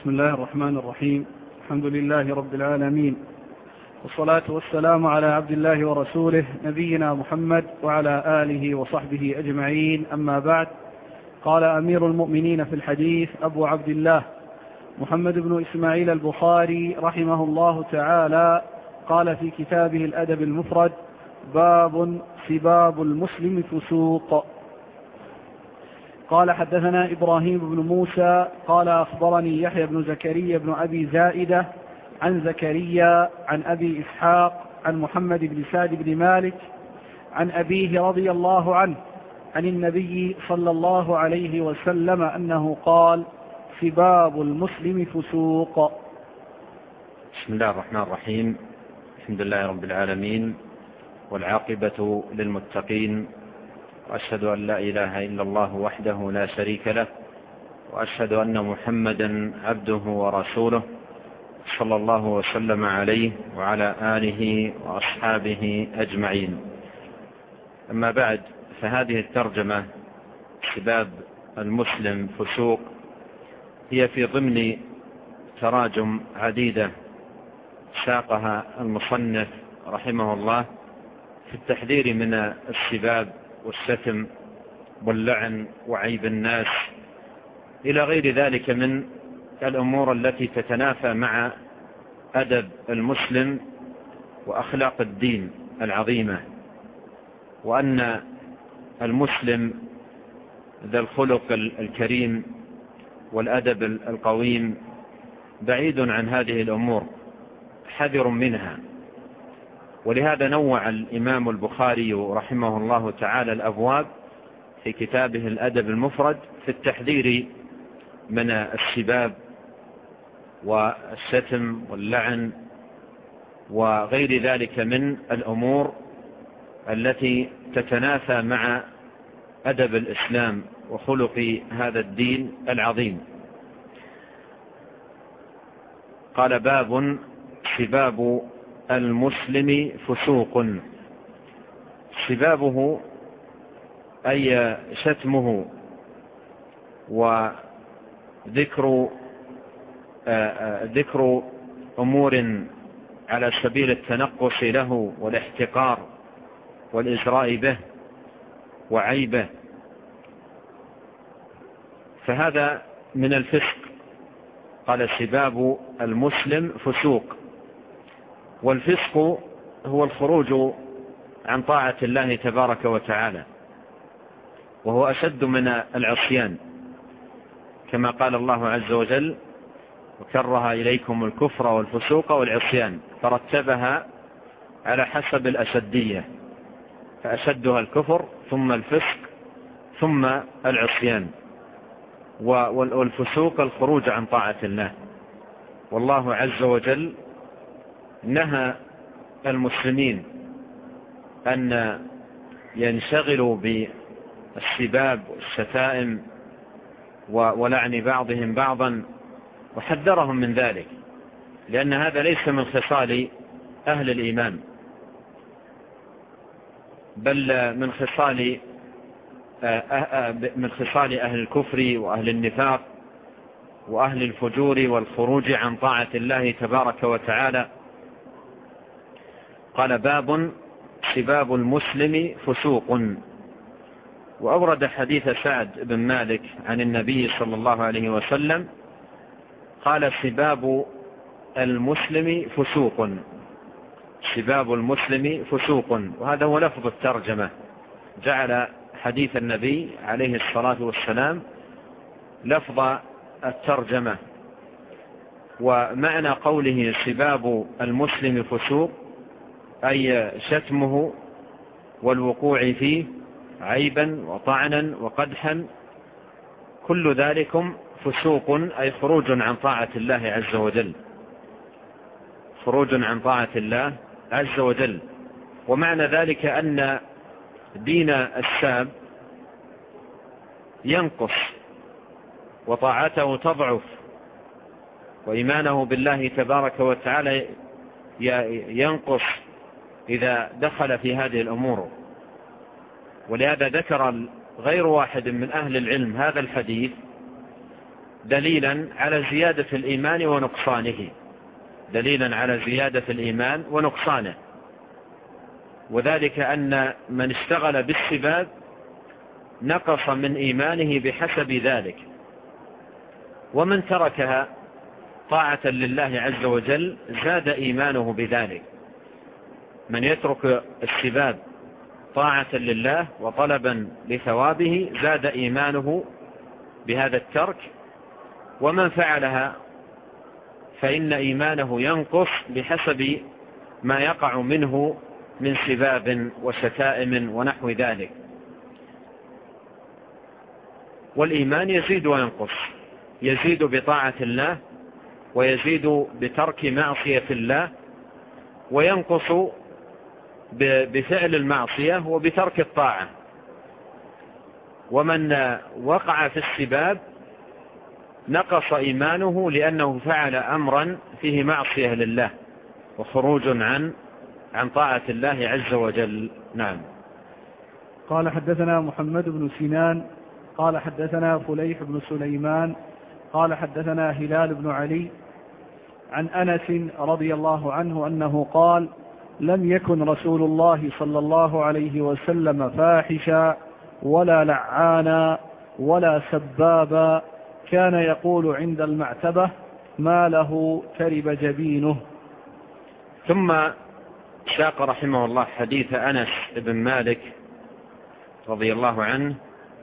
بسم الله الرحمن الرحيم. الحمد لله رب العالمين، والصلاة والسلام على عبد الله ورسوله نبينا محمد وعلى آله وصحبه أجمعين، أما بعد. قال أمير المؤمنين في الحديث أبو عبد الله محمد بن إسماعيل البخاري رحمه الله تعالى، قال في كتابه الأدب المفرد: باب سباب المسلم فسوق. قال حدثنا إبراهيم بن موسى قال أخبرني يحيى بن زكريا بن أبي زائدة عن زكريا عن أبي إسحاق عن محمد بن سعد بن مالك عن أبيه رضي الله عنه عن النبي صلى الله عليه وسلم أنه قال: سباب المسلم فسوق. بسم الله الرحمن الرحيم. الحمد لله رب العالمين، والعاقبة للمتقين، وأشهد أن لا إله إلا الله وحده لا شريك له، وأشهد أن محمدا عبده ورسوله صلى الله وسلم عليه وعلى آله وأصحابه أجمعين. أما بعد، فهذه الترجمة سباب المسلم فسوق هي في ضمن تراجم عديدة ساقها المصنف رحمه الله في التحذير من السباب والشتم واللعن وعيب الناس إلى غير ذلك من الأمور التي تتنافى مع أدب المسلم وأخلاق الدين العظيمة، وأن المسلم ذا الخلق الكريم والأدب القويم بعيد عن هذه الأمور، حذر منها. ولهذا نوع الإمام البخاري رحمه الله تعالى الأبواب في كتابه الأدب المفرد في التحذير من السباب والشتم واللعن وغير ذلك من الأمور التي تتنافى مع أدب الإسلام وخلق هذا الدين العظيم. قال: باب سباب المسلم فسوق. سبابه أي شتمه وذكر أمور على سبيل التنقص له والاحتقار والإزراء به وعيبه، فهذا من الفسق. قال: سباب المسلم فسوق. والفسق هو الخروج عن طاعة الله تبارك وتعالى، وهو أشد من العصيان، كما قال الله عز وجل: وكره إليكم الكفر والفسوق والعصيان، فرتبها على حسب الأشدية، فأشدها الكفر ثم الفسق ثم العصيان. والفسوق الخروج عن طاعة الله. والله عز وجل نهى المسلمين أن ينشغلوا بالسباب والشتائم ولعن بعضهم بعضا، وحذرهم من ذلك، لأن هذا ليس من خصال أهل الإيمان، بل من خصال أهل الكفر وأهل النفاق وأهل الفجور والخروج عن طاعة الله تبارك وتعالى. قال: باب سباب المسلم فسوق. وأورد حديث سعد بن مالك عن النبي صلى الله عليه وسلم قال: سباب المسلم فسوق. سباب المسلم فسوق. وهذا هو لفظ الترجمة، جعل حديث النبي عليه الصلاة والسلام لفظ الترجمة. ومعنى قوله سباب المسلم فسوق أي شتمه والوقوع فيه عيبا وطعنا وقدحا، كل ذلكم فسوق، أي خروج عن طاعة الله عز وجل، خروج عن طاعة الله عز وجل. ومعنى ذلك أن دين الساب ينقص وطاعته تضعف، وإيمانه بالله تبارك وتعالى ينقص إذا دخل في هذه الأمور. ولهذا ذكر غير واحد من أهل العلم هذا الحديث دليلا على زيادة الإيمان ونقصانه، دليلا على زيادة الإيمان ونقصانه، وذلك أن من اشتغل بالسباب نقص من إيمانه بحسب ذلك، ومن تركها طاعة لله عز وجل زاد إيمانه بذلك. من يترك السباب طاعة لله وطلبا لثوابه زاد إيمانه بهذا الترك، ومن فعلها فإن إيمانه ينقص بحسب ما يقع منه من سباب وشتائم ونحو ذلك. والإيمان يزيد وينقص، يزيد بطاعة الله ويزيد بترك معصية الله، وينقص بفعل المعصية وبترك الطاعة. ومن وقع في السباب نقص إيمانه لأنه فعل أمرا فيه معصية لله وخروج عن طاعة الله عز وجل. نعم. قال حدثنا محمد بن سنان قال حدثنا فليح بن سليمان قال حدثنا هلال بن علي عن أنس رضي الله عنه أنه قال: لم يكن رسول الله صلى الله عليه وسلم فاحشا ولا لعانا ولا سبابا، كان يقول عند المعتبة: ما له ترب جبينه. ثم ساق رحمه الله حديث أنس بن مالك رضي الله عنه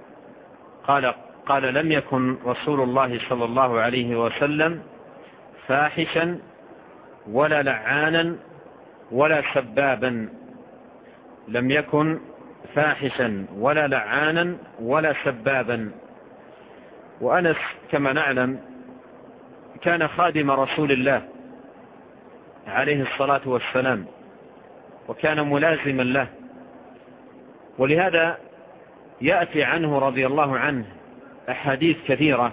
قال: لم يكن رسول الله صلى الله عليه وسلم فاحشا ولا لعانا ولا سبابا. لم يكن فاحشا ولا لعانا ولا سبابا. وأنس كما نعلم كان خادم رسول الله عليه الصلاة والسلام، وكان ملازما له، ولهذا يأتي عنه رضي الله عنه أحاديث كثيرة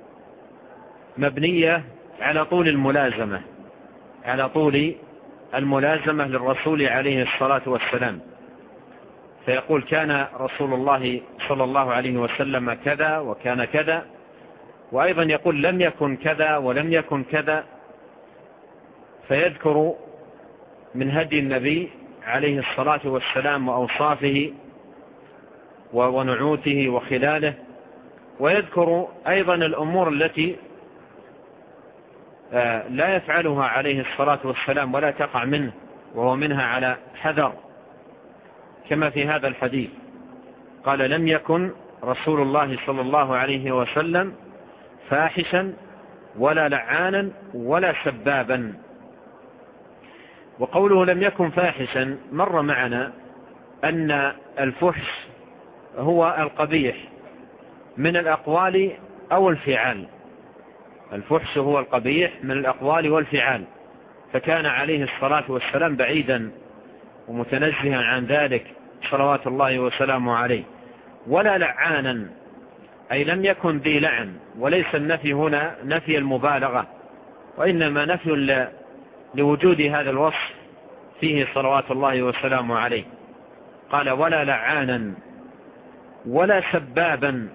مبنية على طول الملازمة، على طول الملازمة للرسول عليه الصلاة والسلام. فيقول: كان رسول الله صلى الله عليه وسلم كذا وكان كذا، وأيضا يقول: لم يكن كذا ولم يكن كذا، فيذكر من هدي النبي عليه الصلاة والسلام وأوصافه ونعوته وخلاله، ويذكر أيضا الأمور التي لا يفعلها عليه الصلاة والسلام ولا تقع منه وهو منها على حذر، كما في هذا الحديث قال: لم يكن رسول الله صلى الله عليه وسلم فاحشا ولا لعانا ولا سبابا. وقوله لم يكن فاحشا مر معنا أن الفحش هو القبيح من الأقوال أو الفعال. الفحش هو القبيح من الأقوال والفعال، فكان عليه الصلاة والسلام بعيدا ومتنزها عن ذلك صلوات الله وسلامه عليه. ولا لعانا أي لم يكن ذي لعن، وليس النفي هنا نفي المبالغة، وإنما نفي لوجود هذا الوصف فيه صلوات الله وسلامه عليه. قال: ولا لعانا ولا سبابا.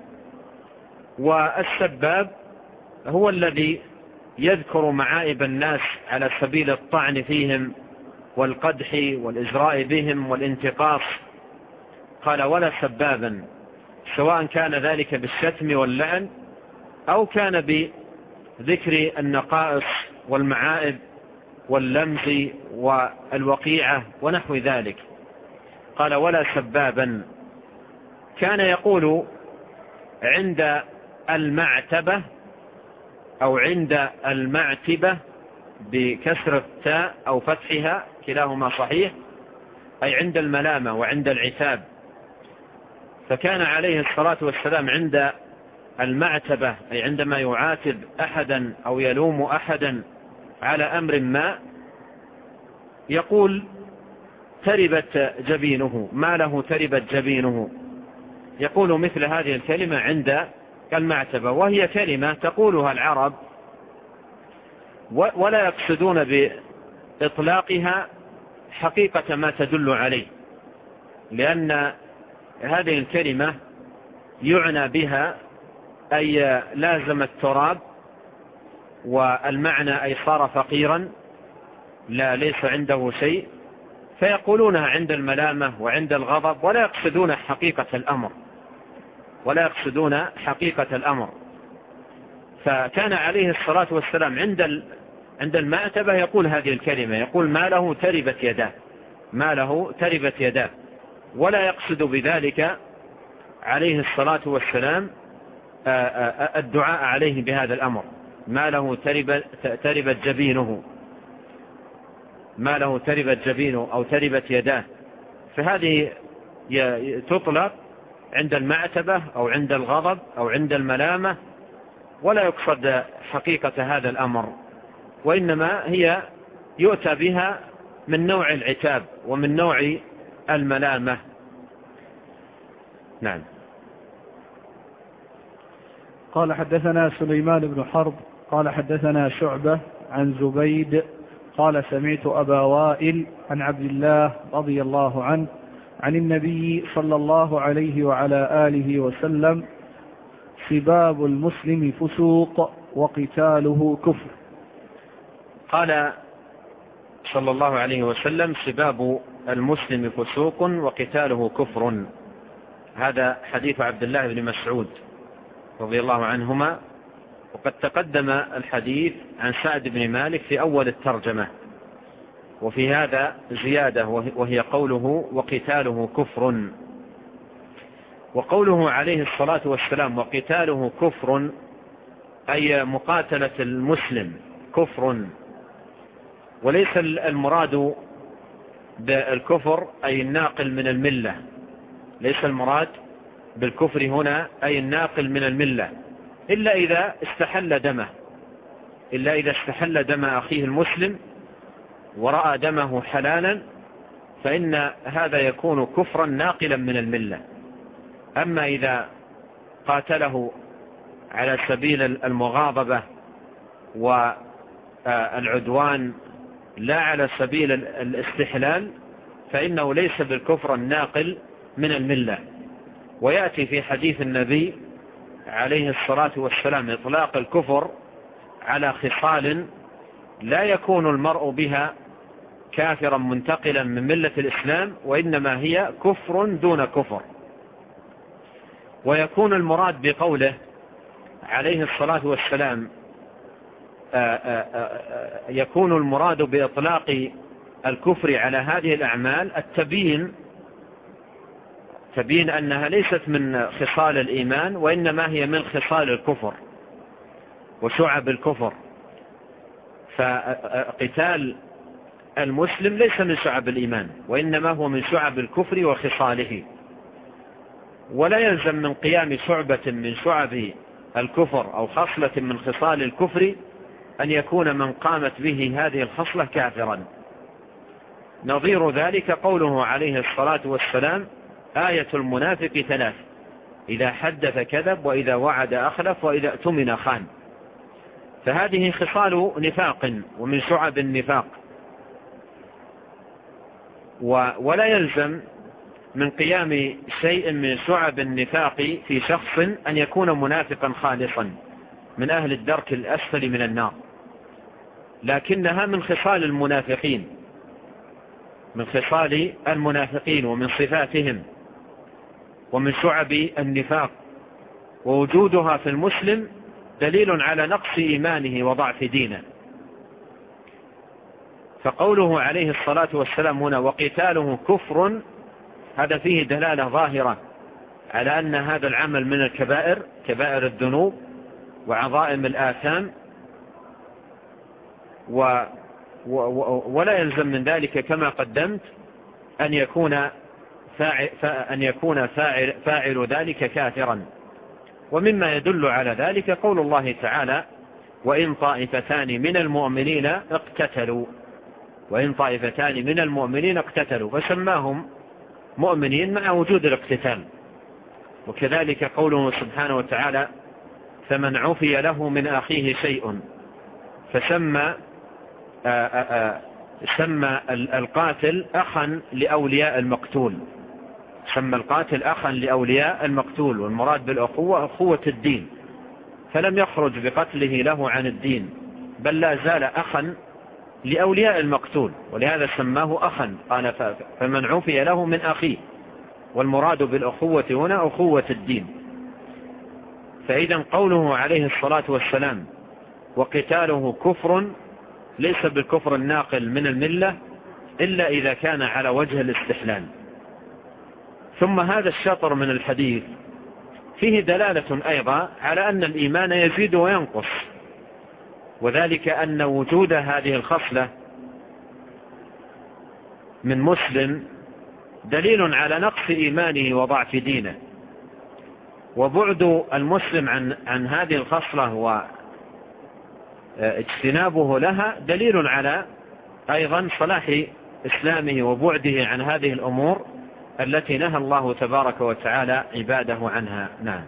والسباب هو الذي يذكر معائب الناس على سبيل الطعن فيهم والقدح والإزراء بهم والانتقاص. قال: ولا سبابا، سواء كان ذلك بالشتم واللعن أو كان بذكر النقائص والمعائب واللمز والوقيعة ونحو ذلك. قال: ولا سبابا. كان يقول عند المعتبة أو عند المعتبة بكسر التاء أو فتحها، كلاهما صحيح، أي عند الملامة وعند العتاب. فكان عليه الصلاة والسلام عند المعتبة، أي عندما يعاتب أحدا أو يلوم أحدا على أمر ما، يقول: تربت جبينه، ما له تربت جبينه. يقول مثل هذه الكلمة عند المعتبة، وهي كلمة تقولها العرب ولا يقصدون بإطلاقها حقيقة ما تدل عليه، لأن هذه الكلمة يعنى بها أي لازم التراب، والمعنى أي صار فقيرا لا ليس عنده شيء، فيقولونها عند الملامة وعند الغضب ولا يقصدون حقيقة الأمر. فكان عليه الصلاة والسلام عند المأتبة يقول هذه الكلمة، يقول ما له تربت يداه، ولا يقصد بذلك عليه الصلاة والسلام الدعاء عليه بهذا الأمر، ما له تربت جبينه أو تربت يداه. فهذه تطلق عند المعتبة أو عند الغضب أو عند الملامة، ولا يقصد حقيقة هذا الأمر، وإنما هي يؤتى بها من نوع العتاب ومن نوع الملامة. نعم. قال حدثنا سليمان بن حرب قال حدثنا شعبة عن زبيد قال سمعت أبا وائل عن عبد الله رضي الله عنه عن النبي صلى الله عليه وعلى آله وسلم: سباب المسلم فسوق وقتاله كفر. قال صلى الله عليه وسلم: سباب المسلم فسوق وقتاله كفر. هذا حديث عبد الله بن مسعود رضي الله عنهما، وقد تقدم الحديث عن سعد بن مالك في أول الترجمة، وفي هذا زيادة وهي قوله وقتاله كفر. وقوله عليه الصلاة والسلام وقتاله كفر أي مقاتلة المسلم كفر، وليس المراد بالكفر أي الناقل من الملة، ليس المراد بالكفر هنا أي الناقل من الملة، إلا إذا استحل دم أخيه المسلم ورأى دمه حلالا، فإن هذا يكون كفرا ناقلا من الملة. أما إذا قاتله على سبيل المغاضبة والعدوان لا على سبيل الاستحلال، فإنه ليس بالكفر الناقل من الملة. ويأتي في حديث النبي عليه الصلاة والسلام إطلاق الكفر على خصال لا يكون المرء بها كافرا منتقلا من ملة الإسلام، وإنما هي كفر دون كفر. ويكون المراد بقوله عليه الصلاة والسلام يكون المراد بإطلاق الكفر على هذه الأعمال تبين أنها ليست من خصال الإيمان، وإنما هي من خصال الكفر وشعب الكفر. فقتال المسلم ليس من شعب الإيمان، وإنما هو من شعب الكفر وخصاله. ولا يلزم من قيام شعبة من شعب الكفر أو خصلة من خصال الكفر أن يكون من قامت به هذه الخصلة كافرا. نظير ذلك قوله عليه الصلاة والسلام: آية المنافق 3: إذا حدث كذب، وإذا وعد أخلف، وإذا اؤتمن خان. فهذه خصال نفاق ومن شعب النفاق. ولا يلزم من قيام شيء من شعب النفاق في شخص أن يكون منافقا خالصا من أهل الدرك الأسفل من النار، لكنها من خصال المنافقين ومن صفاتهم ومن شعب النفاق، ووجودها في المسلم دليل على نقص إيمانه وضعف دينه. فقوله عليه الصلاة والسلام هنا وقتاله كفر، هذا فيه دلالة ظاهرة على أن هذا العمل من الكبائر، كبائر الذنوب وعظائم الآثام، ولا يلزم من ذلك كما قدمت أن يكون فاعل ذلك كافرا. ومما يدل على ذلك قول الله تعالى: وإن طائفتان من المؤمنين اقتتلوا، فسماهم مؤمنين مع وجود الاقتتال. وكذلك قوله سبحانه وتعالى: فمن عفي له من أخيه شيء، فسمى القاتل أخا لأولياء المقتول، سمى القاتل أخا لأولياء المقتول. والمراد بالأخوة أخوة الدين، فلم يخرج بقتله له عن الدين، بل لا زال أخا لأولياء المقتول، ولهذا سماه أخا، قال فمن عفي له من أخيه، والمراد بالأخوة هنا أخوة الدين. فإذا قوله عليه الصلاة والسلام وقتاله كفر ليس بالكفر الناقل من الملة إلا إذا كان على وجه الاستحلال. ثم هذا الشطر من الحديث فيه دلالة أيضا على أن الإيمان يزيد وينقص، وذلك أن وجود هذه الخصلة من مسلم دليل على نقص إيمانه وضعف دينه، وبعد المسلم عن هذه الخصلة واجتنابه لها دليل على أيضا صلاح إسلامه وبعده عن هذه الأمور التي نهى الله تبارك وتعالى عباده عنها. نعم.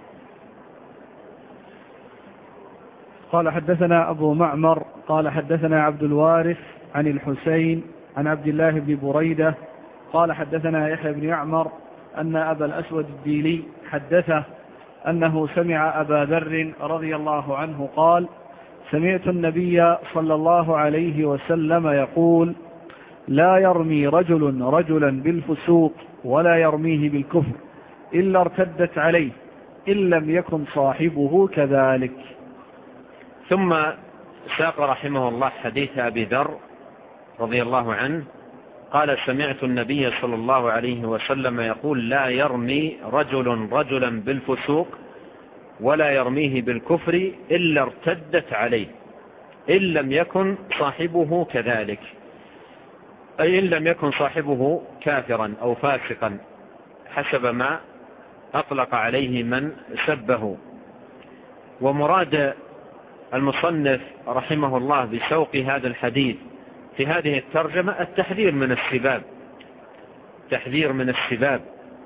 قال حدثنا أبو معمر قال حدثنا عبد الوارث عن الحسين عن عبد الله بن بريدة قال حدثنا يحيى بن يعمر أن أبا الأسود الديلي حدثه أنه سمع أبا ذر رضي الله عنه قال سمعت النبي صلى الله عليه وسلم يقول لا يرمي رجل رجلا بالفسوق ولا يرميه بالكفر إلا ارتدت عليه إن لم يكن صاحبه كذلك. ثم ساق رحمه الله حديث أبي ذر رضي الله عنه قال سمعت النبي صلى الله عليه وسلم يقول لا يرمي رجل رجلا بالفسوق ولا يرميه بالكفر إلا ارتدت عليه إن لم يكن صاحبه كذلك، أي إن لم يكن صاحبه كافرا أو فاسقا حسب ما أطلق عليه من سبه. ومراد المصنف رحمه الله بسوق هذا الحديث في هذه الترجمة التحذير من السباب، تحذير من السباب،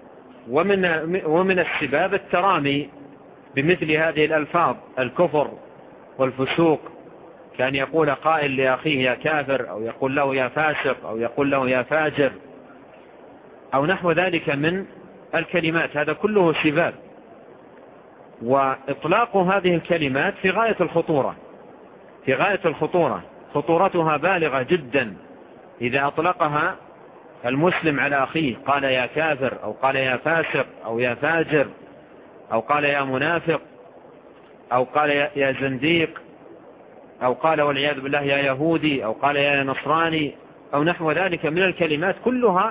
ومن السباب الترامي بمثل هذه الألفاظ الكفر والفسوق، كان يقول قائل لأخيه يا كافر، أو يقول له يا فاسق، أو يقول له يا فاجر، أو نحو ذلك من الكلمات، هذا كله سباب. وإطلاق هذه الكلمات في غاية الخطورة، في غاية الخطورة، خطورتها بالغة جدا. إذا أطلقها المسلم على أخيه قال يا كافر، أو قال يا فاسق، أو يا فاجر، أو قال يا منافق، أو قال يا زنديق، أو قال والعياذ بالله يا يهودي، أو قال يا نصراني، أو نحو ذلك من الكلمات، كلها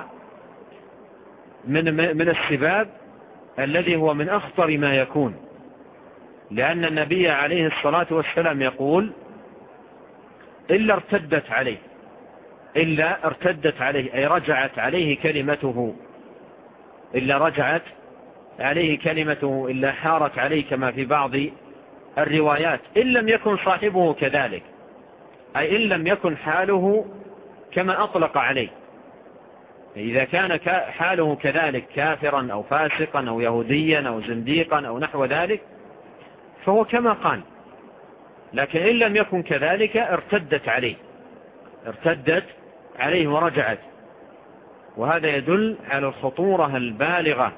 من السباب الذي هو من أخطر ما يكون، لأن النبي عليه الصلاة والسلام يقول إلا ارتدت عليه، إلا ارتدت عليه أي رجعت عليه كلمته، إلا رجعت عليه كلمته، إلا حارت عليه كما في بعض الروايات، إن لم يكن صاحبه كذلك، أي إن لم يكن حاله كما أطلق عليه. إذا كان حاله كذلك كافرا أو فاسقا أو يهوديا أو زنديقا أو نحو ذلك فهو كما قال، لكن إن لم يكن كذلك ارتدت عليه، ارتدت عليه ورجعت. وهذا يدل على الخطورة البالغة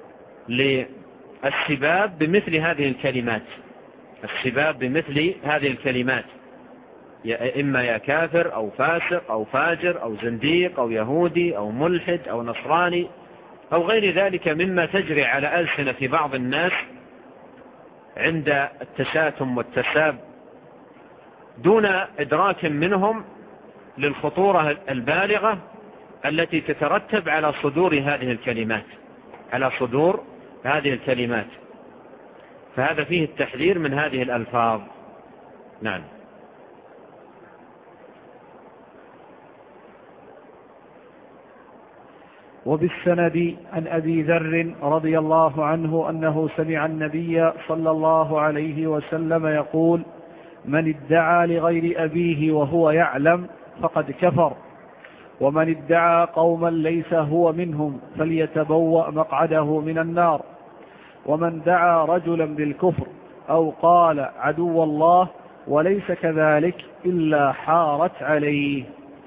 للسباب بمثل هذه الكلمات، السباب بمثل هذه الكلمات، إما يا كافر أو فاسق أو فاجر أو زنديق أو يهودي أو ملحد أو نصراني أو غير ذلك مما تجري على ألسنة بعض الناس عند التشاتم والتساب دون إدراك منهم للخطورة البالغة التي تترتب على صدور هذه الكلمات، على صدور هذه الكلمات. فهذا فيه التحذير من هذه الألفاظ. نعم. وبالسند عن أبي ذر رضي الله عنه أنه سمع النبي صلى الله عليه وسلم يقول من ادعى لغير أبيه وهو يعلم فقد كفر، ومن ادعى قوما ليس هو منهم فليتبوأ مقعده من النار، ومن دعا رجلا بالكفر أو قال عدو الله وليس كذلك إلا حارت عليه.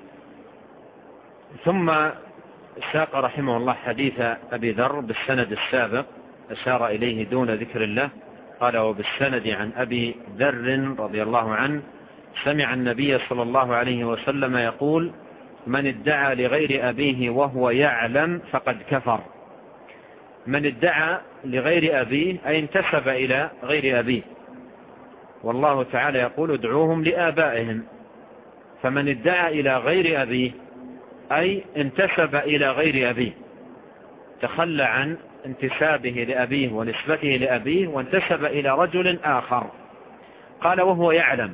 ثم ساق رحمه الله حديث أبي ذر بالسند السابق أشار إليه دون ذكر الله، قال وبالسند عن أبي ذر رضي الله عنه سمع النبي صلى الله عليه وسلم يقول من ادعى لغير أبيه وهو يعلم فقد كفر. من ادعى لغير أبيه أي انتسب إلى غير أبيه، والله تعالى يقول ادعوهم لآبائهم، فمن ادعى إلى غير أبيه أي انتسب إلى غير أبيه، تخلى عن انتسابه لأبيه ونسبته لأبيه وانتسب إلى رجل آخر. قال وهو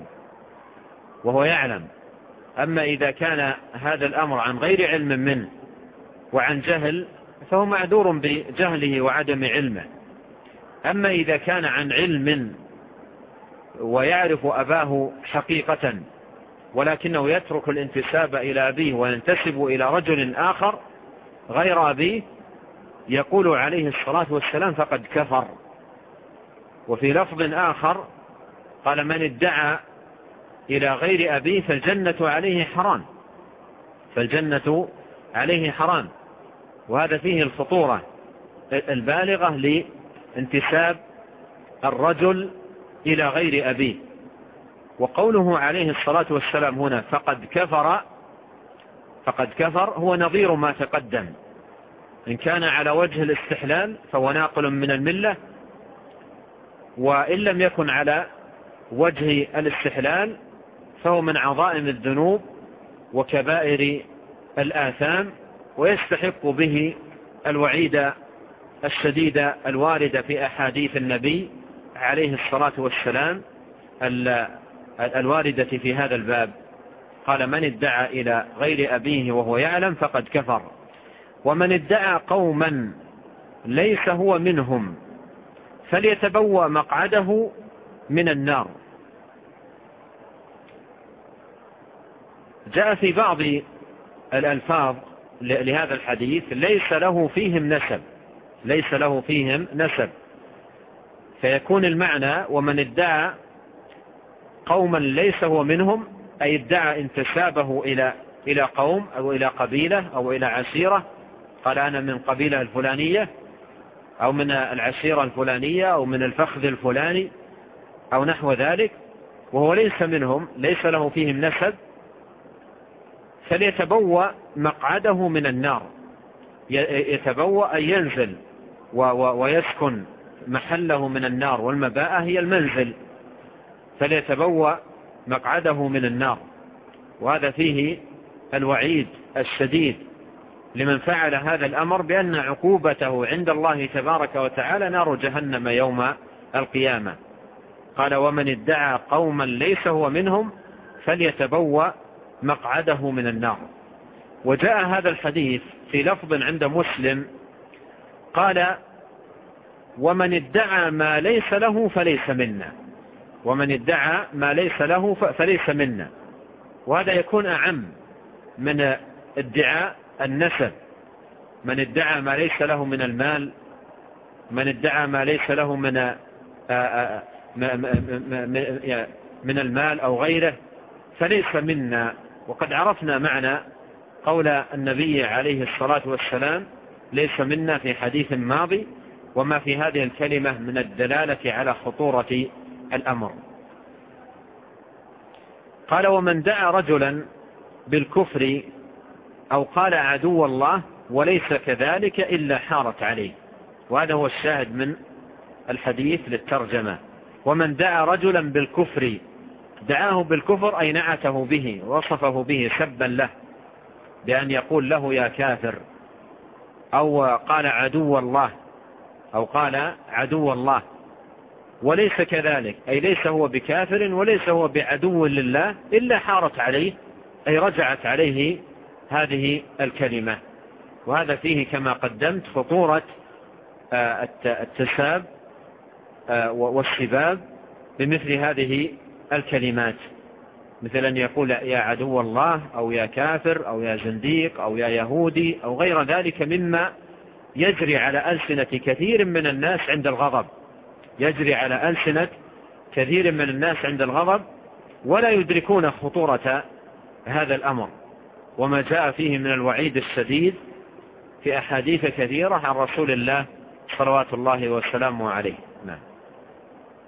يعلم. أما إذا كان هذا الأمر عن غير علم منه وعن جهل فهو معذور بجهله وعدم علمه. أما إذا كان عن علم ويعرف أباه حقيقة ولكنه يترك الانتساب إلى أبيه وينتسب إلى رجل آخر غير أبيه، يقول عليه الصلاة والسلام فقد كفر. وفي لفظ آخر قال من ادعى إلى غير أبيه فالجنة عليه حرام. وهذا فيه الخطورة البالغة لانتساب الرجل إلى غير أبيه. وقوله عليه الصلاة والسلام هنا فقد كفر هو نظير ما تقدم. إن كان على وجه الاستحلال فهو ناقل من الملة، وإن لم يكن على وجه الاستحلال فهو من عظائم الذنوب وكبائر الآثام، ويستحق به الوعيد الشديد الوارد في أحاديث النبي عليه الصلاة والسلام الواردة في هذا الباب. قال من ادعى إلى غير أبيه وهو يعلم فقد كفر. ومن ادعى قوما ليس هو منهم فليتبوأ مقعده من النار. جاء في بعض الألفاظ لهذا الحديث ليس له فيهم نسب، فيكون المعنى ومن ادعى قوما ليس هو منهم أي ادعى انتسابه إلى قوم أو إلى قبيلة أو إلى عشيرة، قال أنا من قبيلة الفلانية أو من العشيرة الفلانية أو من الفخذ الفلاني أو نحو ذلك، وهو ليس منهم، ليس له فيهم نسب، فليتبوأ مقعده من النار. يتبوأ أي ينزل ويسكن محله من النار، والمباءة هي المنزل، فليتبوأ مقعده من النار. وهذا فيه الوعيد الشديد لمن فعل هذا الأمر، بأن عقوبته عند الله تبارك وتعالى نار جهنم يوم القيامة. قال ومن ادعى قوما ليس هو منهم فليتبوأ مقعده من النار. وجاء هذا الحديث في لفظ عند مسلم قال ومن ادعى ما ليس له فليس منا، ومن ادعى ما ليس له فليس منا. وهذا يكون أعم من ادعاء النسب. من ادعى ما ليس له من المال، من ادعى ما ليس له من المال أو غيره فليس منا. وقد عرفنا معنى قول النبي عليه الصلاة والسلام ليس منا في حديث ماضي، وما في هذه الكلمة من الدلالة على خطورة الأمر. قال ومن دعا رجلا بالكفر أو قال عدو الله وليس كذلك إلا حارت عليه. وهذا هو الشاهد من الحديث للترجمة. ومن دعا رجلا بالكفر، دعاه بالكفر أي نعته به وصفه به سبا له بأن يقول له يا كافر، أو قال عدو الله، أو قال عدو الله وليس كذلك أي ليس هو بكافر وليس هو بعدو لله إلا حارت عليه أي رجعت عليه هذه الكلمة. وهذا فيه كما قدمت خطورة التساب والسباب بمثل هذه الكلمات، مثل أن يقول يا عدو الله أو يا كافر أو يا زنديق أو يا يهودي أو غير ذلك مما يجري على ألسنة كثير من الناس عند الغضب، يجري على ألسنة كثير من الناس عند الغضب ولا يدركون خطورة هذا الأمر وما جاء فيه من الوعيد الشديد في أحاديث كثيرة عن رسول الله صلوات الله وسلامه عليه. نعم.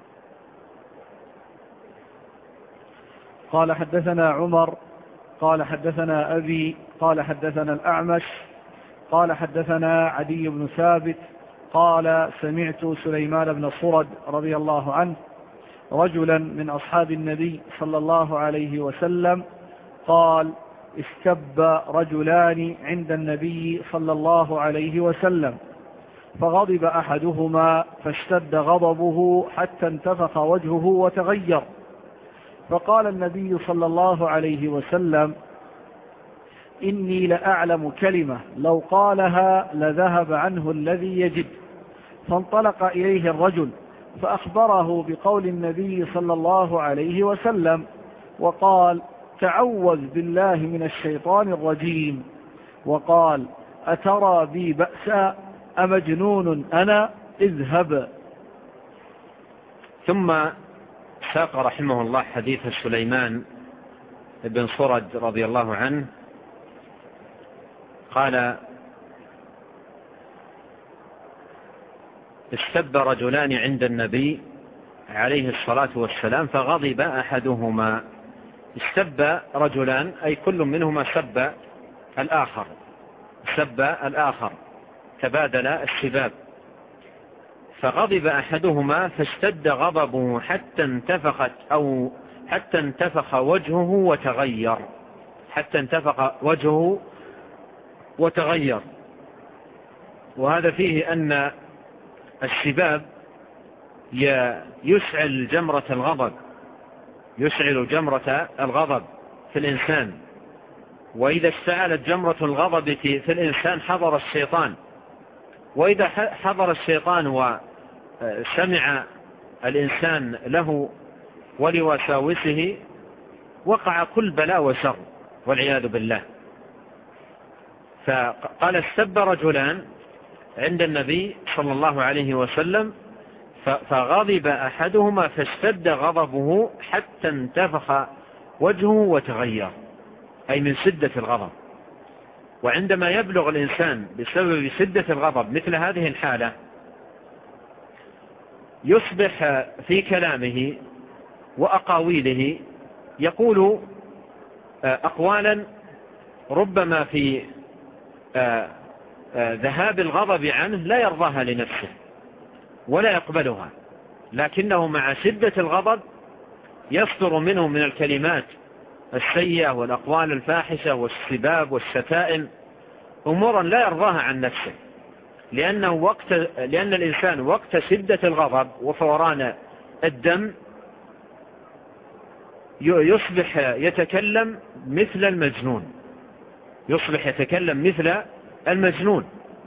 قال حدثنا عمر قال حدثنا أبي قال حدثنا الأعمش قال حدثنا عدي بن ثابت قال سمعت سليمان بن صرد رضي الله عنه رجلا من أصحاب النبي صلى الله عليه وسلم قال استب رجلان عند النبي صلى الله عليه وسلم فغضب أحدهما فاشتد غضبه حتى انتفخ وجهه وتغير، فقال النبي صلى الله عليه وسلم إني لأعلم كلمة لو قالها لذهب عنه الذي يجد. فانطلق إليه الرجل فأخبره بقول النبي صلى الله عليه وسلم وقال تعوذ بالله من الشيطان الرجيم، وقال أترى بي بأسا أمجنون أنا اذهب. ثم ساق رحمه الله حديث سليمان بن صرد رضي الله عنه قال استب رجلان عند النبي عليه الصلاة والسلام فغضب أحدهما. استب رجلان أي كل منهما سب الآخر تبادل السباب، فغضب أحدهما فاشتد غضبه حتى انتفخ وجهه وتغير. وهذا فيه أن السباب يشعل جمرة الغضب في الإنسان، وإذا اشتعلت جمرة الغضب في الإنسان حضر الشيطان، وإذا حضر الشيطان وسمع الإنسان له ولوساوسه وقع كل بلاء وشر والعياذ بالله. فقال استب رجلان عند النبي صلى الله عليه وسلم فغضب أحدهما فاشتد غضبه حتى انتفخ وجهه وتغير، أي من شدة الغضب. وعندما يبلغ الإنسان بسبب شدة الغضب مثل هذه الحالة يصبح في كلامه وأقاويله يقول أقوالا ربما في ذهاب الغضب عنه لا يرضاها لنفسه ولا يقبلها، لكنه مع شدة الغضب يصدر منه من الكلمات السيئة والأقوال الفاحشة والسباب والشتائم أمورا لا يرضاها عن نفسه، لأن الإنسان وقت شدة الغضب وفوران الدم يصبح يتكلم مثل المجنون.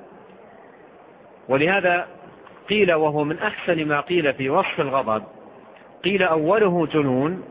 ولهذا قيل، وهو من أحسن ما قيل في وصف الغضب، قيل أوله جنون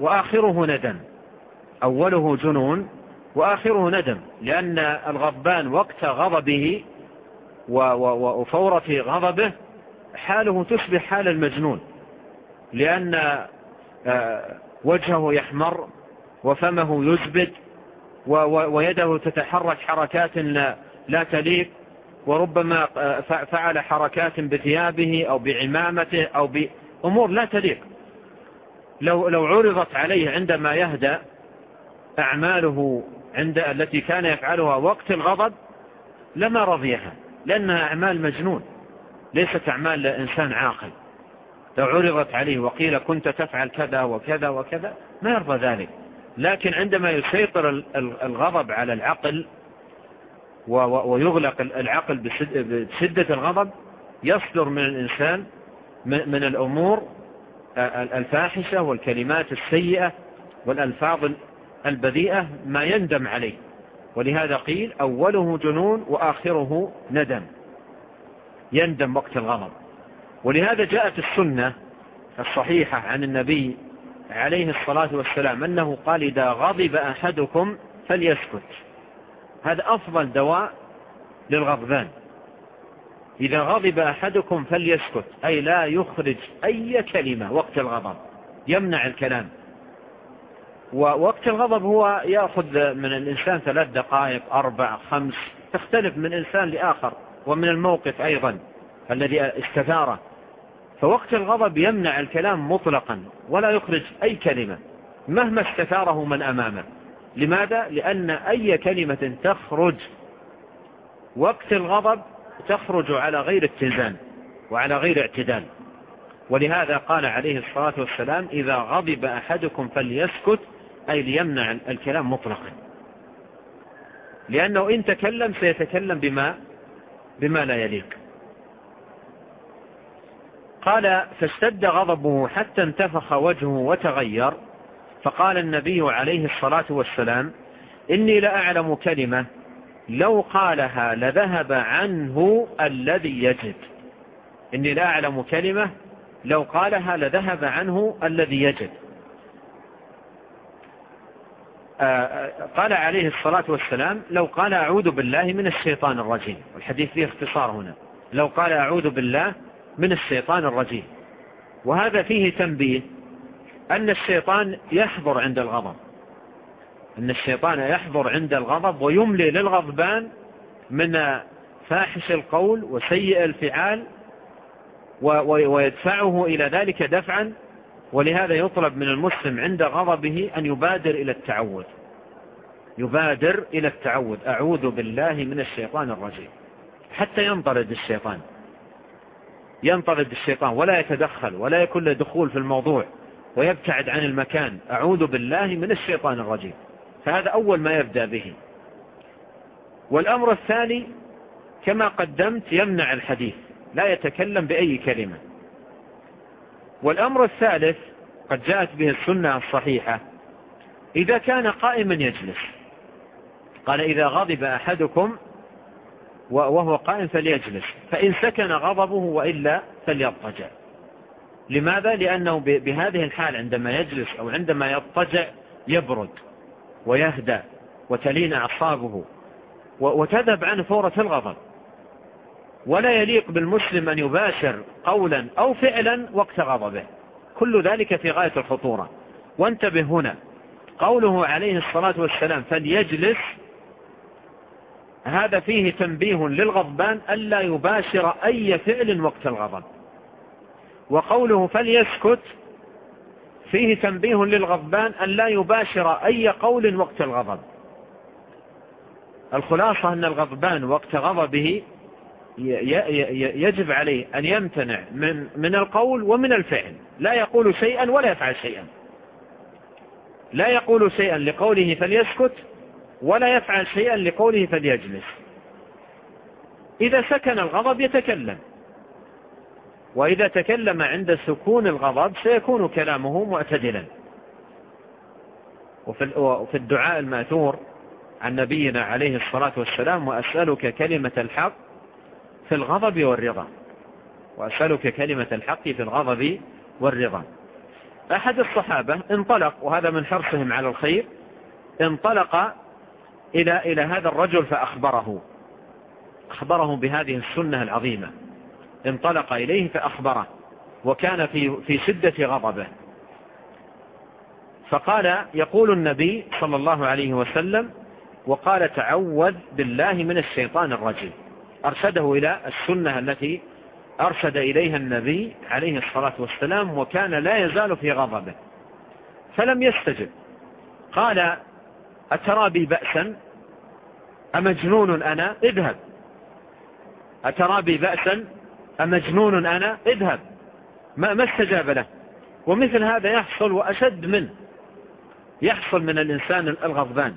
وآخره ندم، لأن الغضبان وقت غضبه وفورة غضبه حاله تشبه حال المجنون، لأن وجهه يحمر وفمه يزبد ويده تتحرك حركات لا تليق، وربما فعل حركات بثيابه أو بعمامته أو بأمور لا تليق. لو عرضت عليه عندما يهدأ أعماله التي كان يفعلها وقت الغضب لما رضيها، لأنها أعمال مجنون ليست أعمال إنسان عاقل. لو عرضت عليه وقيل كنت تفعل كذا وكذا وكذا ما يرضى ذلك، لكن عندما يسيطر الغضب على العقل ويغلق العقل بشدة الغضب يصدر من الإنسان من الأمور الفاحشة والكلمات السيئة والألفاظ البذيئة ما يندم عليه. ولهذا قيل أوله جنون وآخره ندم، يندم وقت الغضب. ولهذا جاءت السنة الصحيحة عن النبي عليه الصلاة والسلام أنه قال إذا غضب أحدكم فليسكت. هذا أفضل دواء للغضبان. إذا غضب أحدكم فليسكت، أي لا يخرج أي كلمة وقت الغضب، يمنع الكلام. ووقت الغضب هو يأخذ من الإنسان 3 دقائق 4 5، تختلف من إنسان لآخر ومن الموقف أيضا الذي استثاره. فوقت الغضب يمنع الكلام مطلقا ولا يخرج أي كلمة مهما استثاره من أمامه. لماذا؟ لأن أي كلمة تخرج وقت الغضب تخرج على غير اتزان وعلى غير اعتدال. ولهذا قال عليه الصلاة والسلام: إذا غضب أحدكم فليسكت، أي ليمنع الكلام مطلقا، لأنه إن تكلم سيتكلم بما لا يليق. قال: فاشتد غضبه حتى انتفخ وجهه وتغير، فقال النبي عليه الصلاة والسلام: إني لأعلم كلمة لو قالها لذهب عنه الذي يجد. إني لأعلم كلمة لو قالها لذهب عنه الذي يجد. قال عليه الصلاة والسلام: لو قال أعوذ بالله من الشيطان الرجيم، والحديث فيه اختصار هنا، لو قال أعوذ بالله من الشيطان الرجيم. وهذا فيه تنبيه أن الشيطان يحضر عند الغضب، أن الشيطان يحضر عند الغضب ويملي للغضبان من فاحش القول وسيء الفعال ويدفعه إلى ذلك دفعا. ولهذا يطلب من المسلم عند غضبه أن يبادر إلى التعوذ، يبادر إلى التعوذ: أعوذ بالله من الشيطان الرجيم، حتى ينطرد الشيطان ولا يتدخل ولا يكون له دخول في الموضوع ويبتعد عن المكان. أعوذ بالله من الشيطان الرجيم. فهذا أول ما يبدأ به. والأمر الثاني كما قدمت يمنع الحديث، لا يتكلم بأي كلمة. والأمر الثالث قد جاءت به السنة الصحيحة: إذا كان قائما يجلس. قال: إذا غضب أحدكم وهو قائم فليجلس، فإن سكن غضبه وإلا فليضطجع. لماذا؟ لأنه بهذه الحال عندما يجلس أو عندما يضطجع يبرد ويهدى وتلين أعصابه وتذهب عنه فورة الغضب. ولا يليق بالمسلم أن يباشر قولا أو فعلا وقت غضبه، كل ذلك في غاية الخطورة. وانتبه هنا، قوله عليه الصلاة والسلام فليجلس، هذا فيه تنبيه للغضبان ألا يباشر أي فعل وقت الغضب. وقوله فليسكت فيه تنبيه للغضبان ألا يباشر أي قول وقت الغضب. الخلاصة أن الغضبان وقت غضبه يجب عليه أن يمتنع من القول ومن الفعل، لا يقول شيئا ولا يفعل شيئا، لا يقول شيئا لقوله فليسكت ولا يفعل شيئا لقوله فليجلس. إذا سكن الغضب يتكلم، وإذا تكلم عند سكون الغضب سيكون كلامه معتدلا. وفي الدعاء الماثور عن نبينا عليه الصلاة والسلام: وأسألك كلمة الحق في الغضب والرضا، وأسألك كلمة الحق في الغضب والرضا. أحد الصحابة انطلق، وهذا من حرصهم على الخير، انطلق إلى هذا الرجل فأخبره بهذه السنة العظيمة. انطلق إليه فأخبره، وكان في شدة غضبه. فقال: يقول النبي صلى الله عليه وسلم: وقال تعوذ بالله من الشيطان الرجيم. أرشده إلى السنة التي أرشد إليها النبي عليه الصلاة والسلام، وكان لا يزال في غضبه فلم يستجب. قال: أترى بي بأسا أمجنون أنا؟ اذهب. أترى بي بأسا أمجنون أنا؟ اذهب. ما استجاب له. ومثل هذا يحصل وأشد منه، يحصل من الإنسان الغضبان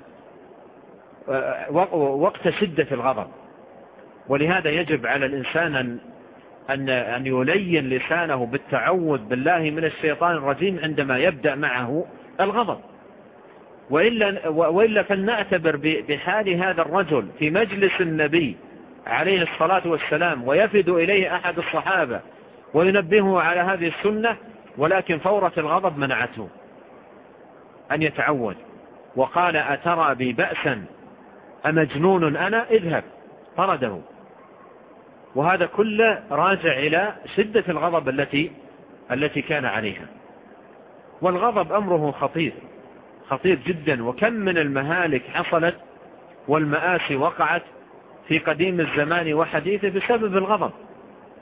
وقت شدة الغضب. ولهذا يجب على الإنسان أن يلين لسانه بالتعوذ بالله من الشيطان الرجيم عندما يبدأ معه الغضب. وإلا فلنعتبر بحال هذا الرجل في مجلس النبي عليه الصلاة والسلام، ويفد إليه أحد الصحابة وينبهه على هذه السنة، ولكن فورة الغضب منعته أن يتعود. وقال: أترى بي بأسا أمجنون أنا؟ اذهب. طرده. وهذا كله راجع إلى شدة الغضب التي كان عليها. والغضب أمره خطير جدا. وكم من المهالك حصلت والمآسي وقعت في قديم الزمان وحديثه بسبب الغضب.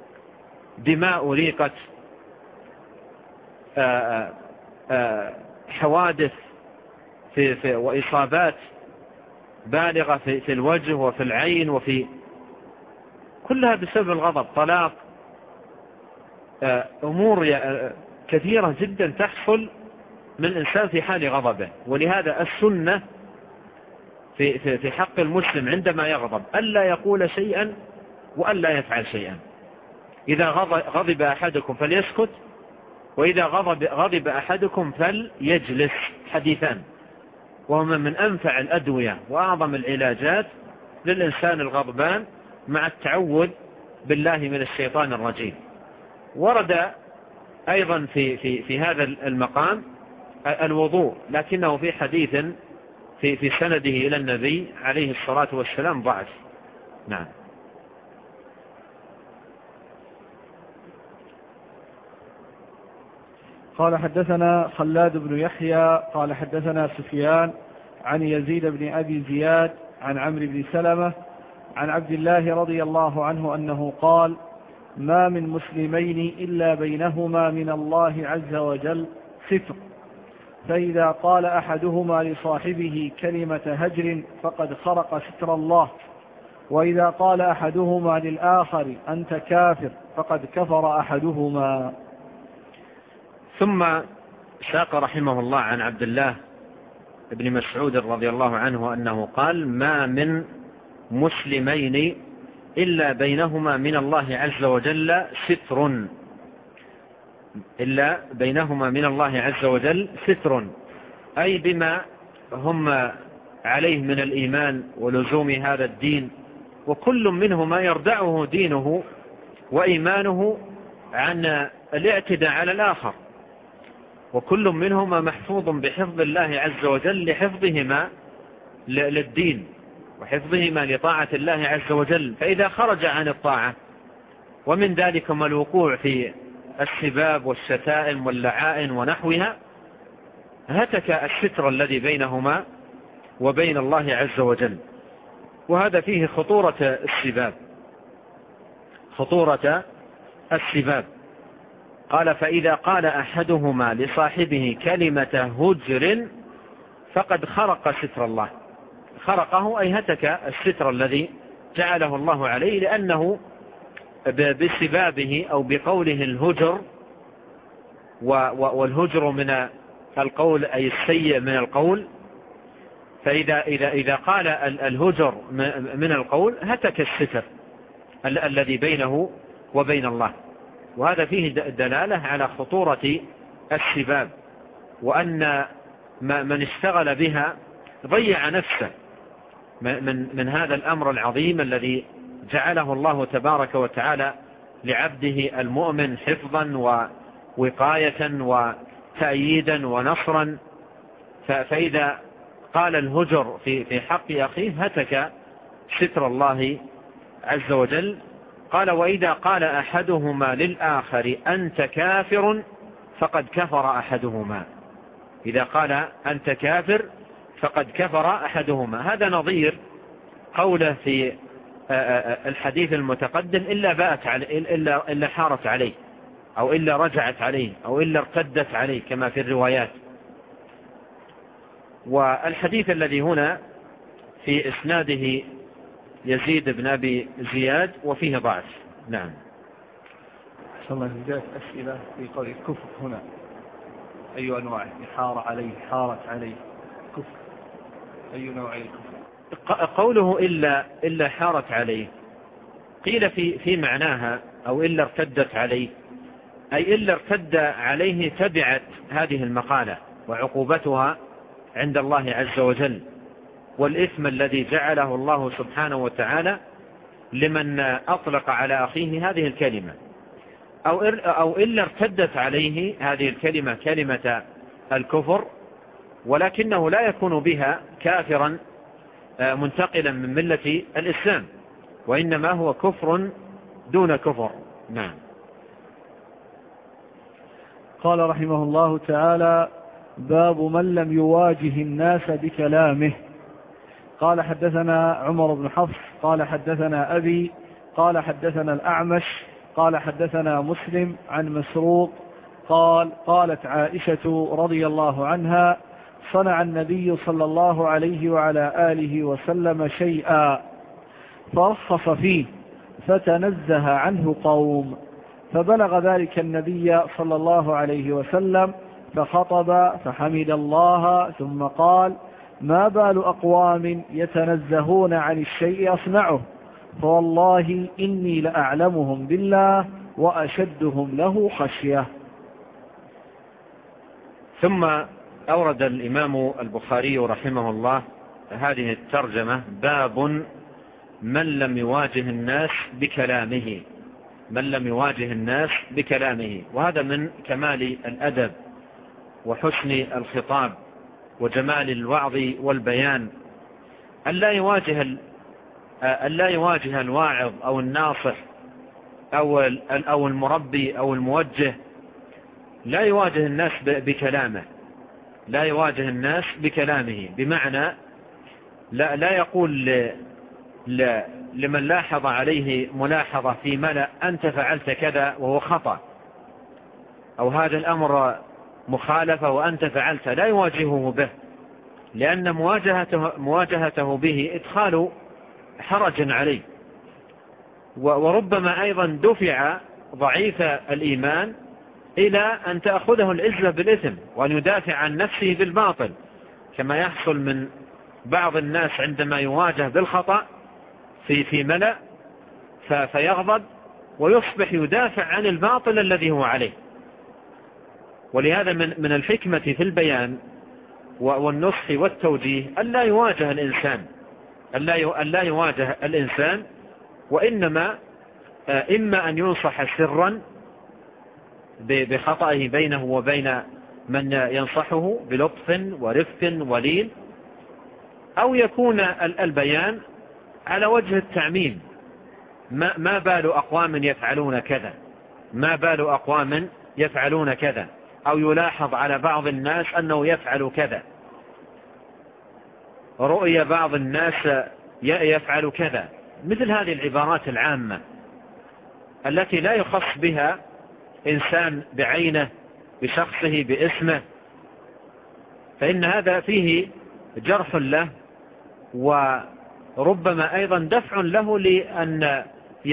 دماء ريقت، حوادث وإصابات بالغة في الوجه وفي العين وفي كلها بسبب الغضب، طلاق، أمور كثيرة جدا تحصل من الإنسان في حال غضبه. ولهذا السنة في حق المسلم عندما يغضب ألا يقول شيئا وألا يفعل شيئا. إذا غضب أحدكم فليسكت، وإذا غضب أحدكم فليجلس. حديثان وهما من أنفع الأدوية وأعظم العلاجات للإنسان الغضبان مع التعوذ بالله من الشيطان الرجيم. ورد أيضا في هذا المقام الوضوء، لكنه في حديث في سنده إلى النبي عليه الصلاة والسلام ضعف. نعم. قال حدثنا خلاد بن يحيى قال حدثنا سفيان عن يزيد بن أبي زياد عن عمرو بن سلمة عن عبد الله رضي الله عنه أنه قال: ما من مسلمين إلا بينهما من الله عز وجل ستر، فإذا قال أحدهما لصاحبه كلمة هجر فقد خرق ستر الله، وإذا قال أحدهما للآخر أنت كافر فقد كفر أحدهما. ثم ساق رحمه الله عن عبد الله بن مسعود رضي الله عنه أنه قال: ما من مسلمين إلا بينهما من الله عز وجل ستر، إلا بينهما من الله عز وجل ستر، أي بما هم عليه من الإيمان ولزوم هذا الدين، وكل منهما يردعه دينه وإيمانه عن الاعتداء على الآخر، وكل منهما محفوظ بحفظ الله عز وجل لحفظهما للدين وحفظهما لطاعة الله عز وجل. فإذا خرج عن الطاعة، ومن ذلك ما الوقوع في السباب والشتائم واللعائن ونحوها، هتك الستر الذي بينهما وبين الله عز وجل. وهذا فيه خطورة السباب. قال: فإذا قال أحدهما لصاحبه كلمة هجر فقد خرق ستر الله. خرقه أي هتك الستر الذي جعله الله عليه، لأنه بسبابه أو بقوله الهجر، والهجر من القول أي السيء من القول، فإذا قال الهجر من القول هتك الستر الذي بينه وبين الله. وهذا فيه دلالة على خطورة السباب، وأن من اشتغل بها ضيع نفسه من هذا الأمر العظيم الذي جعله الله تبارك وتعالى لعبده المؤمن حفظا ووقاية وتأييدا ونصرا. فإذا قال الهجر في حق أخيه هتك ستر الله عز وجل. قال: وإذا قال أحدهما للآخر أنت كافر فقد كفر أحدهما. إذا قال أنت كافر فقد كفر أحدهما. هذا نظير قوله في الحديث المتقدم: إلا حارت عليه، أو إلا رجعت عليه، أو إلا ارتدت عليه، كما في الروايات. والحديث الذي هنا في إسناده يزيد بن أبي زياد وفيه ضعف. نعم. صلى الله عليه وسلم. أسئلة في قول الكفر هنا أي أنواع؟ حار عليه، حارت عليه، كفر أي نوع الكفر؟ قوله إلا حارت عليه قيل في معناها أو إلا ارتدت عليه، أي إلا ارتد عليه تبعت هذه المقالة وعقوبتها عند الله عز وجل، والإثم الذي جعله الله سبحانه وتعالى لمن أطلق على أخيه هذه الكلمة، أو إلا ارتدت عليه هذه الكلمة كلمة الكفر، ولكنه لا يكون بها كافرا منتقلا من ملة الإسلام، وإنما هو كفر دون كفر. نعم. قال رحمه الله تعالى: باب من لم يواجه الناس بكلامه. قال حدثنا عمر بن حفص قال حدثنا أبي قال حدثنا الأعمش قال حدثنا مسلم عن مسروق قالت عائشة رضي الله عنها: صنع النبي صلى الله عليه وعلى آله وسلم شيئا فرخص فيه فتنزه عنه قوم، فبلغ ذلك النبي صلى الله عليه وسلم فخطب فحمد الله ثم قال: ما بال أقوام يتنزهون عن الشيء أصنعه، فوالله إني لأعلمهم بالله وأشدهم له خشية. ثم أورد الإمام البخاري رحمه الله هذه الترجمة: باب من لم يواجه الناس بكلامه، من لم يواجه الناس بكلامه. وهذا من كمال الأدب وحسن الخطاب وجمال الوعظ والبيان، ألا يواجه الواعظ أو الناصح أو المربي أو الموجه، لا يواجه الناس بكلامه، لا يواجه الناس بكلامه، بمعنى لا يقول لمن لاحظ عليه ملاحظة في ملأ: أنت فعلت كذا وهو خطأ، أو هذا الأمر مخالفة وأنت فعلت، لا يواجهه به، لأن مواجهته به إدخال حرج عليه، وربما أيضا دفع ضعيف الإيمان إلى أن تأخذه العزة بالإثم وأن يدافع عن نفسه بالباطل، كما يحصل من بعض الناس عندما يواجه بالخطأ في ملأ فيغضب ويصبح يدافع عن الباطل الذي هو عليه. ولهذا من الحكمة في البيان والنصح والتوجيه ألا يواجه الإنسان، وإنما إما أن ينصح سرا بخطئه بينه وبين من ينصحه بلطف ورفق ولين، أو يكون البيان على وجه التعميم: ما بال أقوام يفعلون كذا، ما بال أقوام يفعلون كذا، أو يلاحظ على بعض الناس أنه يفعل كذا، رؤية بعض الناس يفعل كذا، مثل هذه العبارات العامة التي لا يخص بها إنسان بعينه بشخصه باسمه، فإن هذا فيه جرح له، وربما أيضا دفع له لأن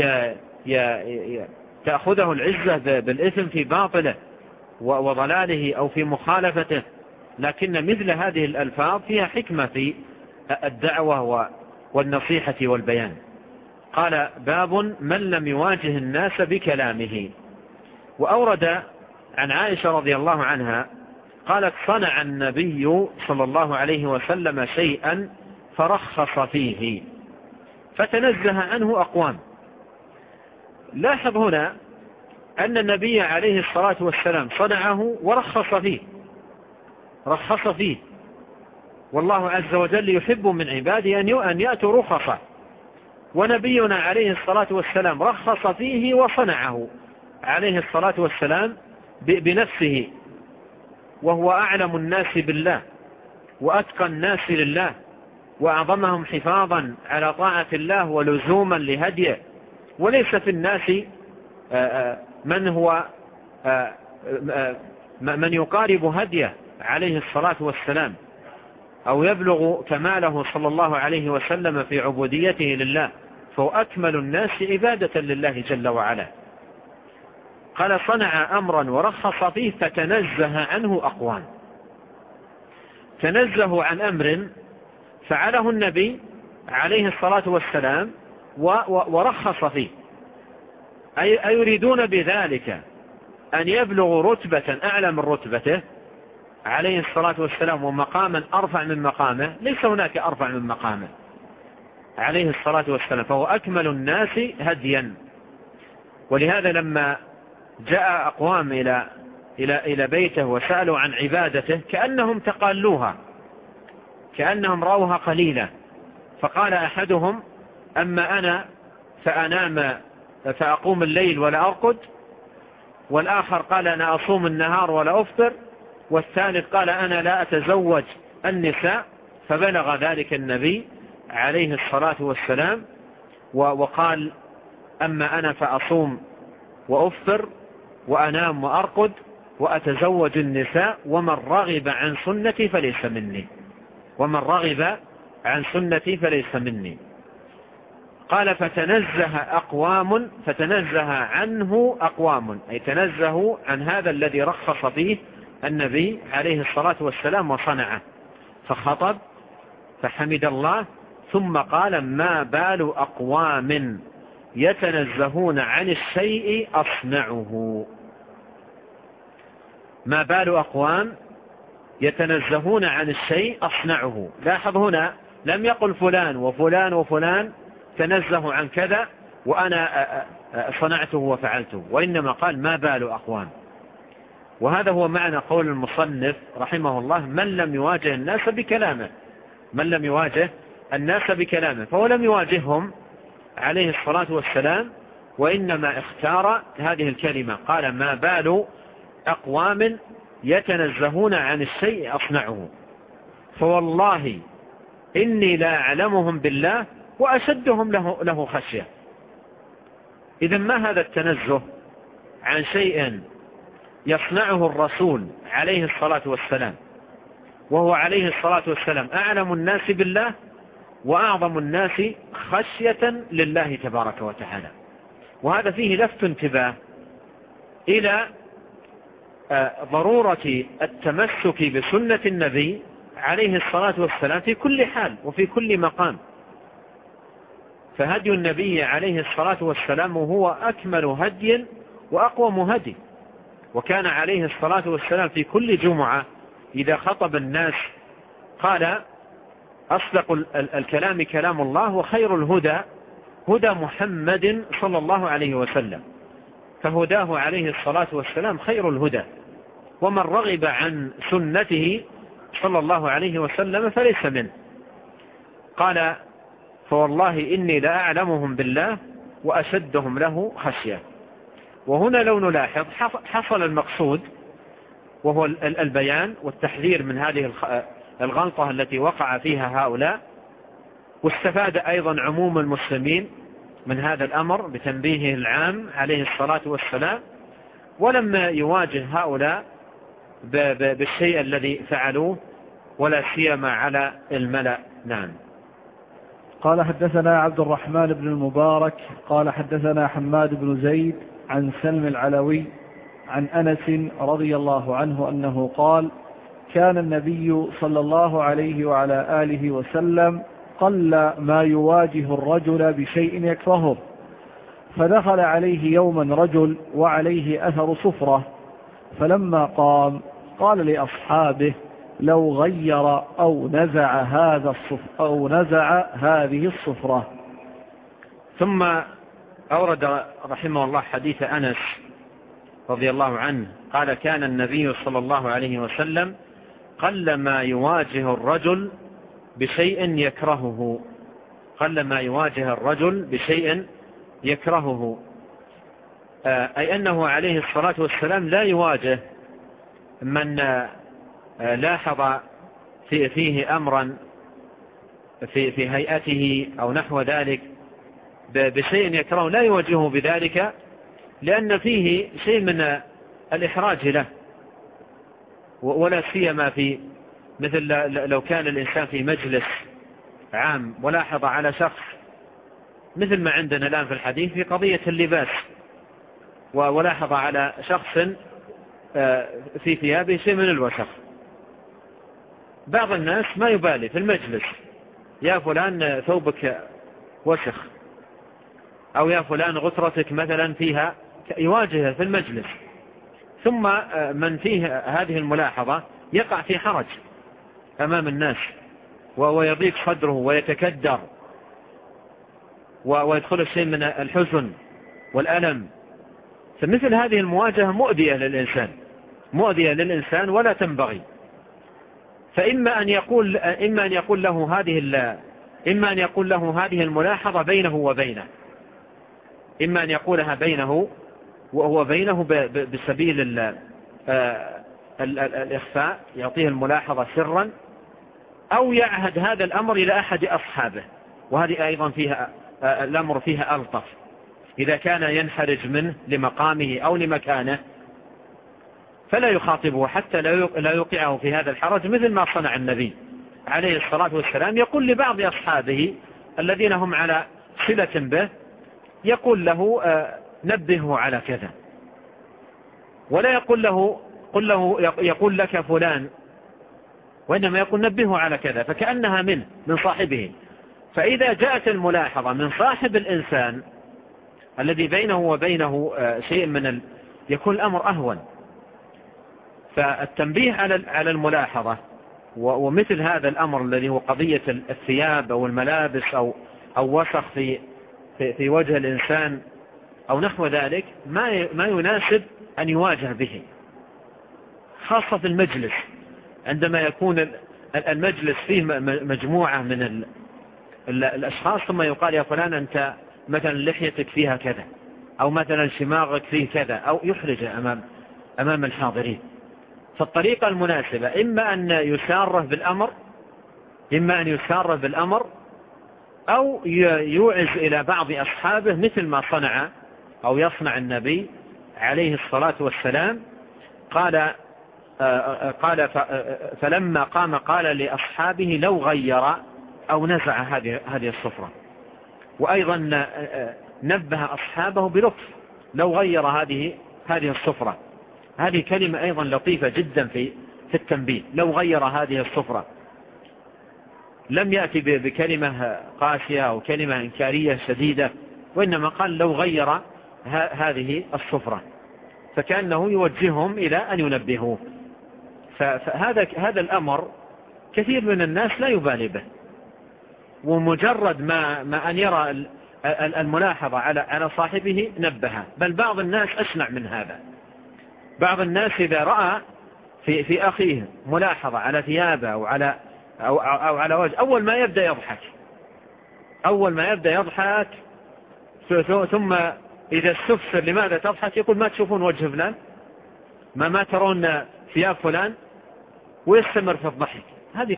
تأخذه العزة بالإثم في باطله وضلاله أو في مخالفته. لكن مثل هذه الألفاظ فيها حكمة في الدعوة والنصيحة والبيان. قال: باب من لم يواجه الناس بكلامه. وأورد عن عائشة رضي الله عنها قالت: صنع النبي صلى الله عليه وسلم شيئا فرخص فيه فتنزه عنه أقوام. لاحظ هنا أن النبي عليه الصلاة والسلام صنعه رخص فيه، والله عز وجل يحب من عباده أن يأتوا رخصا، ونبينا عليه الصلاة والسلام رخص فيه وصنعه عليه الصلاة والسلام بنفسه، وهو أعلم الناس بالله وأتقى الناس لله وأعظمهم حفاظا على طاعة الله ولزوما لهديه. وليس في الناس من يقارب هديه عليه الصلاة والسلام أو يبلغ كماله صلى الله عليه وسلم في عبوديته لله، فهو أكمل الناس عبادة لله جل وعلا. قال: صنع أمرا ورخص فيه فتنزه عنه أقوام. تنزهوا عن أمر فعله النبي عليه الصلاة والسلام ورخص فيه، أي يريدون بذلك أن يبلغوا رتبة أعلى من رتبته عليه الصلاة والسلام ومقاما أرفع من مقامه. ليس هناك أرفع من مقامه عليه الصلاة والسلام، فهو أكمل الناس هديا. ولهذا لما جاء أقوام إلى بيته وسألوا عن عبادته كأنهم تقالوها، كأنهم رأوها قليلة، فقال أحدهم: أما أنا فأنام فأقوم الليل ولا أرقد، والآخر قال: أنا أصوم النهار ولا أفطر، والثالث قال: أنا لا أتزوج النساء. فبلغ ذلك النبي عليه الصلاة والسلام وقال: أما أنا فأصوم وأفطر وأنام وأرقد، وأتزوج النساء ومن رغب عن سنتي فليس مني. ومن رغب عن سنتي فليس مني. قال فتنزه عنه أقوام، أي تنزهوا عن هذا الذي رخص فيه النبي عليه الصلاة والسلام وصنعه، فخطب فحمد الله ثم قال: ما بال أقوام يتنزهون عن الشيء أصنعه. ما بال أقوام يتنزهون عن الشيء أصنعه. لاحظ هنا لم يقل فلان وفلان وفلان تنزهوا عن كذا وأنا صنعته وفعلته، وإنما قال: ما بال أقوام. وهذا هو معنى قول المصنف رحمه الله: من لم يواجه الناس بكلامه. من لم يواجه الناس بكلامه، فهو لم يواجههم عليه الصلاة والسلام، وإنما اختار هذه الكلمة، قال: ما بال أقوام يتنزهون عن الشيء أصنعه، فوالله إني لا أعلمهم بالله وأشدهم له خشية. إذن ما هذا التنزه عن شيء يصنعه الرسول عليه الصلاة والسلام، وهو عليه الصلاة والسلام أعلم الناس بالله وأعظم الناس خشية لله تبارك وتعالى. وهذا فيه لفت انتباه إلى ضرورة التمسك بسنة النبي عليه الصلاة والسلام في كل حال وفي كل مقام. فهدي النبي عليه الصلاة والسلام هو أكمل هدي وأقوم هدي. وكان عليه الصلاة والسلام في كل جمعة إذا خطب الناس قال: أصدق الكلام كلام الله، وخير الهدى هدى محمد صلى الله عليه وسلم. فهداه عليه الصلاة والسلام خير الهدى، ومن رغب عن سنته صلى الله عليه وسلم فليس منه. قال: فوالله إني لأعلمهم بالله وأشدهم له خشية. وهنا لو نلاحظ حصل المقصود، وهو البيان والتحذير من هذه الغلطة التي وقع فيها هؤلاء، واستفاد أيضا عموم المسلمين من هذا الأمر بتنبيهه العام عليه الصلاة والسلام، ولما يواجه هؤلاء بالشيء الذي فعلوه ولا سيما على الملأ. نعم. قال: حدثنا عبد الرحمن بن المبارك قال: حدثنا حماد بن زيد عن سلم العلوي عن أنس رضي الله عنه أنه قال: كان النبي صلى الله عليه وعلى آله وسلم قل ما يواجه الرجل بشيء يكرهه، فدخل عليه يوما رجل وعليه أثر صفرة، فلما قام قال لأصحابه: لو غير أو نزع هذه الصفرة. ثم أورد رحمه الله حديث أنس رضي الله عنه قال: كان النبي صلى الله عليه وسلم قل ما يواجه الرجل بشيء يكرهه. قل ما يواجه الرجل بشيء يكرهه، أي أنه عليه الصلاة والسلام لا يواجه من لاحظ فيه أمرا في هيئته أو نحو ذلك بشيء يكرهه، لا يواجهه بذلك، لأن فيه شيء من الإحراج له، ولا سيما في مثل لو كان الإنسان في مجلس عام ولاحظ على شخص، مثل ما عندنا الآن في الحديث في قضية اللباس، ولاحظ على شخص في ثيابه شيء من الوسخ. بعض الناس ما يبالي في المجلس: يا فلان ثوبك وسخ، أو يا فلان غترتك مثلا فيها، يواجهه في المجلس. ثم من فيه هذه الملاحظة يقع في حرج أمام الناس، ويضيق صدره ويتكدر، ويدخل شيء من الحزن والألم. فمثل هذه المواجهة مؤذية للإنسان ولا تنبغي. فإما أن يقول له هذه الملاحظة بينه وبينه، إما أن يقولها بينه وهو بينه بسبيل الإخفاء، يعطيه الملاحظة سرا، أو يعهد هذا الأمر إلى أحد أصحابه، وهذه أيضا فيها الأمر فيها ألطف. إذا كان ينحرج منه لمقامه أو لمكانه، فلا يخاطبه حتى لا يوقعه في هذا الحرج، مثل ما صنع النبي عليه الصلاة والسلام. يقول لبعض أصحابه الذين هم على صلة به، يقول له نبهه على كذا، ولا يقول لك فلان، وإنما يقول نبهه على كذا، فكأنها من صاحبه. فإذا جاءت الملاحظة من صاحب الإنسان الذي بينه وبينه شيء يكون الأمر أهون. فالتنبيه على الملاحظة ومثل هذا الأمر الذي هو قضية الثياب أو الملابس أو وسخ في وجه الإنسان أو نحو ذلك، ما يناسب أن يواجه به، خاصة في المجلس، عندما يكون المجلس فيه مجموعة من الأشخاص، ثم يقال يا فلان أنت مثلا لحيتك فيها كذا، أو مثلا شماغك فيه كذا، أو يحرج أمام الحاضرين. فالطريقة المناسبة إما أن يساره بالأمر أو يوعز إلى بعض أصحابه، مثل ما صنع أو يصنع النبي عليه الصلاة والسلام. قال فلما قام قال لأصحابه لو غير أو نزع هذه الصفرة. وأيضا نبه أصحابه بلطف، لو غير هذه الصفرة. هذه كلمة أيضا لطيفة جدا في التنبيه، لو غير هذه الصفرة. لم يأتي بكلمة قاسية أو كلمة إنكارية شديدة، وإنما قال لو غير هذه الصفرة، فكأنه يوجههم إلى أن ينبهوه. فهذا الأمر كثير من الناس لا يبالي به، ومجرد ما أن يرى الملاحظة على صاحبه نبهه. بل بعض الناس أشنع من هذا، بعض الناس إذا رأى في أخيه ملاحظة على ثيابه أو على وجه، أول ما يبدأ يضحك ثم إذا استفسر لماذا تضحك يقول ما تشوفون وجه فلان، ما ترون ثياب فلان، ويستمر في الضحك. هذه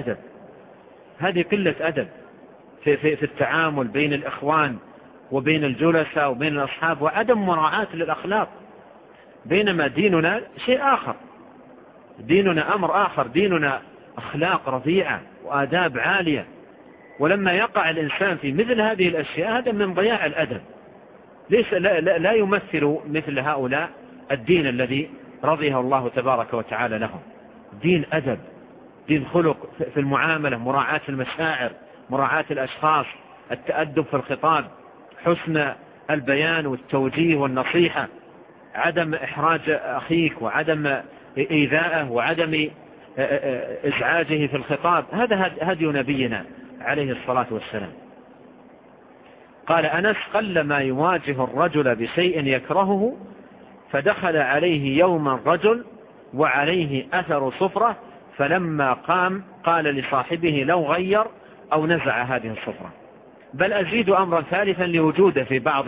قلة أدب في التعامل بين الإخوان وبين الجلساء وبين الأصحاب، وعدم مراعاة للأخلاق. بينما ديننا شيء آخر، ديننا أمر آخر، ديننا أخلاق رفيعة وآداب عالية. ولما يقع الإنسان في مثل هذه الأشياء هذا من ضياع الأدب، لا يمثل مثل هؤلاء الدين الذي رضيه الله تبارك وتعالى لهم. دين أدب، دين خلق في المعاملة، مراعاة المشاعر، مراعاة الأشخاص، التأدب في الخطاب، حسن البيان والتوجيه والنصيحة، عدم إحراج أخيك وعدم إيذائه وعدم إزعاجه في الخطاب. هذا هدي نبينا عليه الصلاة والسلام. قال أنس قل ما يواجه الرجل بشيء يكرهه، فدخل عليه يوما رجل وعليه أثر صفرة، فلما قام قال لصاحبه لو غير أو نزع هذه الصفرة. بل أزيد أمرا ثالثا لوجوده في بعض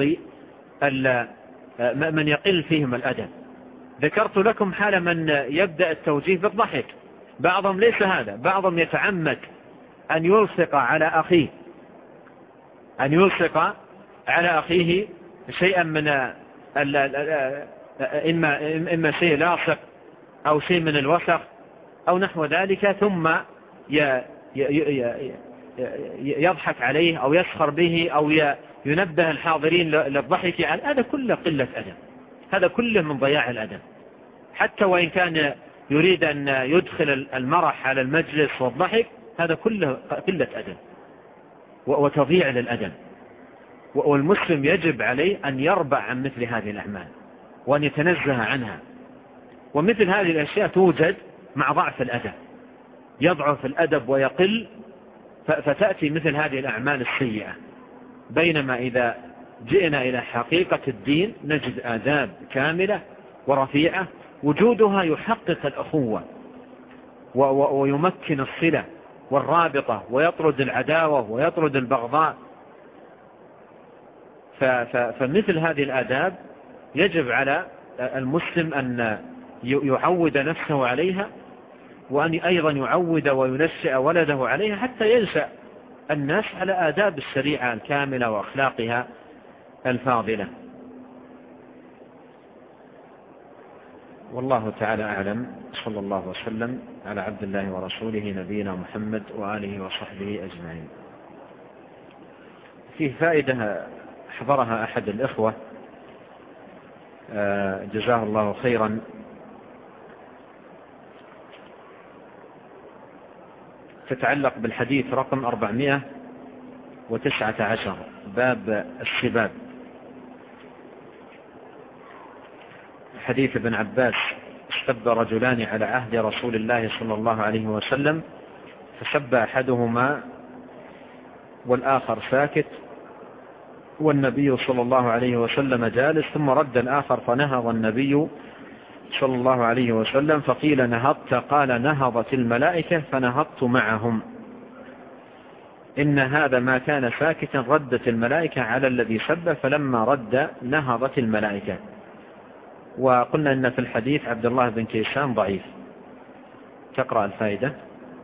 من يقل فيهم الأدب. ذكرت لكم حال من يبدأ التوجيه بالضحك، بعضهم ليس هذا، بعضهم يتعمد أن يلصق على أخيه شيئا من إما شيء لاصق أو شيء من الوسخ أو نحو ذلك، ثم يضحك عليه أو يسخر به أو ينبه الحاضرين للضحك. هذا كله قلة أدب، هذا كله من ضياع الأدب. حتى وإن كان يريد أن يدخل المرح على المجلس والضحك، هذا كله قلة أدب وتضييع للأدب. والمسلم يجب عليه أن يربع عن مثل هذه الأعمال وأن يتنزه عنها. ومثل هذه الأشياء توجد مع ضعف الأدب، يضعف الأدب ويقل، فتأتي مثل هذه الأعمال السيئة. بينما إذا جئنا إلى حقيقة الدين نجد آداب كاملة ورفيعة، وجودها يحقق الأخوة ويمكن الصلة والرابطة ويطرد العداوة ويطرد البغضاء. فمثل هذه الآداب يجب على المسلم أن يعود نفسه عليها، وأن أيضا يعود وينشئ ولده عليها، حتى ينشأ الناس على آداب الشريعة الكاملة وأخلاقها الفاضلة. والله تعالى أعلم. صلى الله وسلم على عبد الله ورسوله نبينا محمد وآله وصحبه أجمعين. فيه فائدة حضرها أحد الإخوة جزاه الله خيرا، تتعلق بالحديث رقم 419 باب السباب، حديث ابن عباس: استب رجلان على عهد رسول الله صلى الله عليه وسلم فسب أحدهما والآخر ساكت، والنبي صلى الله عليه وسلم جالس، ثم رد الآخر فنهض النبي صلى الله عليه وسلم فقيل: نهضت؟ قال: نهضت الملائكة فنهضت معهم. إن هذا ما كان ساكتا ردت الملائكة على الذي سب، فلما رد نهضت الملائكة. وقلنا إن في الحديث عبد الله بن كيسان ضعيف. تقرأ الفائدة.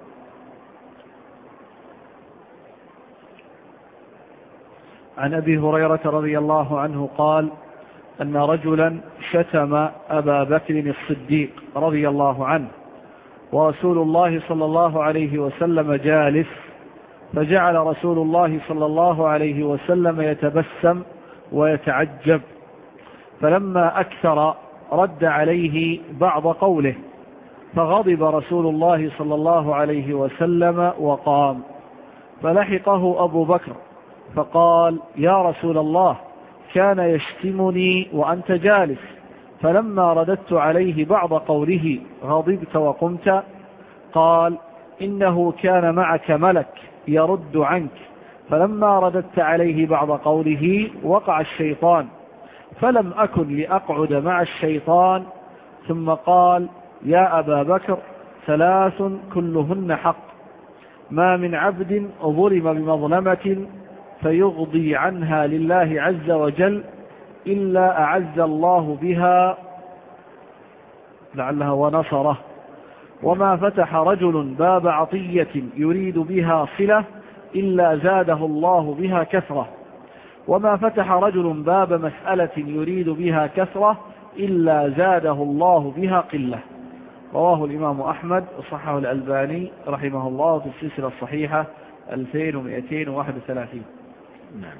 عن أبي هريرة رضي الله عنه قال أن رجلا شتم أبا بكر الصديق رضي الله عنه، ورسول الله صلى الله عليه وسلم جالس، فجعل رسول الله صلى الله عليه وسلم يتبسم ويتعجب، فلما أكثر رد عليه بعض قوله، فغضب رسول الله صلى الله عليه وسلم وقام، فلحقه أبو بكر فقال: يا رسول الله، كان يشتمني وأنت جالس، فلما رددت عليه بعض قوله غضبت وقمت؟ قال: إنه كان معك ملك يرد عنك، فلما رددت عليه بعض قوله وقع الشيطان، فلم أكن لأقعد مع الشيطان. ثم قال: يا أبا بكر، 3 كلهن حق: ما من عبد ظلم بمظلمة فيغضي عنها لله عز وجل إلا أعز الله بها لعلها ونصره، وما فتح رجل باب عطية يريد بها صلة إلا زاده الله بها كثرة، وما فتح رجل باب مسألة يريد بها كثرة إلا زاده الله بها قلة. رواه الإمام أحمد وصححه الألباني رحمه الله في السلسلة الصحيحة 2231. نعم.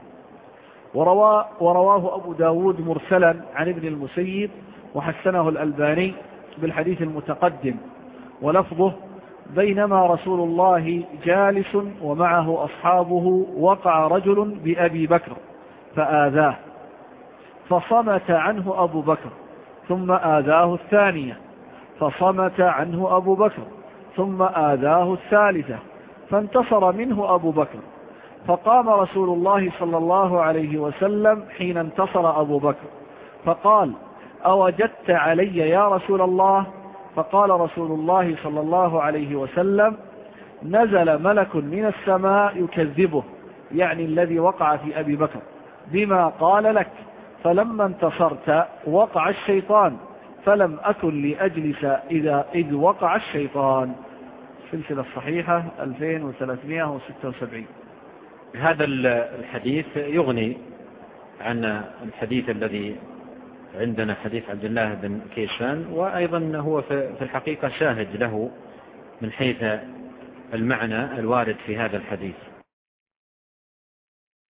ورواه أبو داود مرسلا عن ابن المسيب وحسنه الألباني بالحديث المتقدم، ولفظه: بينما رسول الله جالس ومعه أصحابه وقع رجل بأبي بكر فآذاه، فصمت عنه أبو بكر، ثم آذاه الثانية، فصمت عنه أبو بكر، ثم آذاه الثالثة، فانتصر منه أبو بكر، فقام رسول الله صلى الله عليه وسلم حين انتصر أبو بكر فقال: أوجدت علي يا رسول الله؟ فقال رسول الله صلى الله عليه وسلم: نزل ملك من السماء يكذبه، يعني الذي وقع في أبي بكر، بما قال لك، فلما انتصرت وقع الشيطان، فلم أكن لأجلس إذ وقع الشيطان. سلسلة الصحيحة 2376. هذا الحديث يغني عن الحديث الذي عندنا، حديث عبد الله بن كيسان، وأيضا هو في الحقيقة شاهد له من حيث المعنى الوارد في هذا الحديث.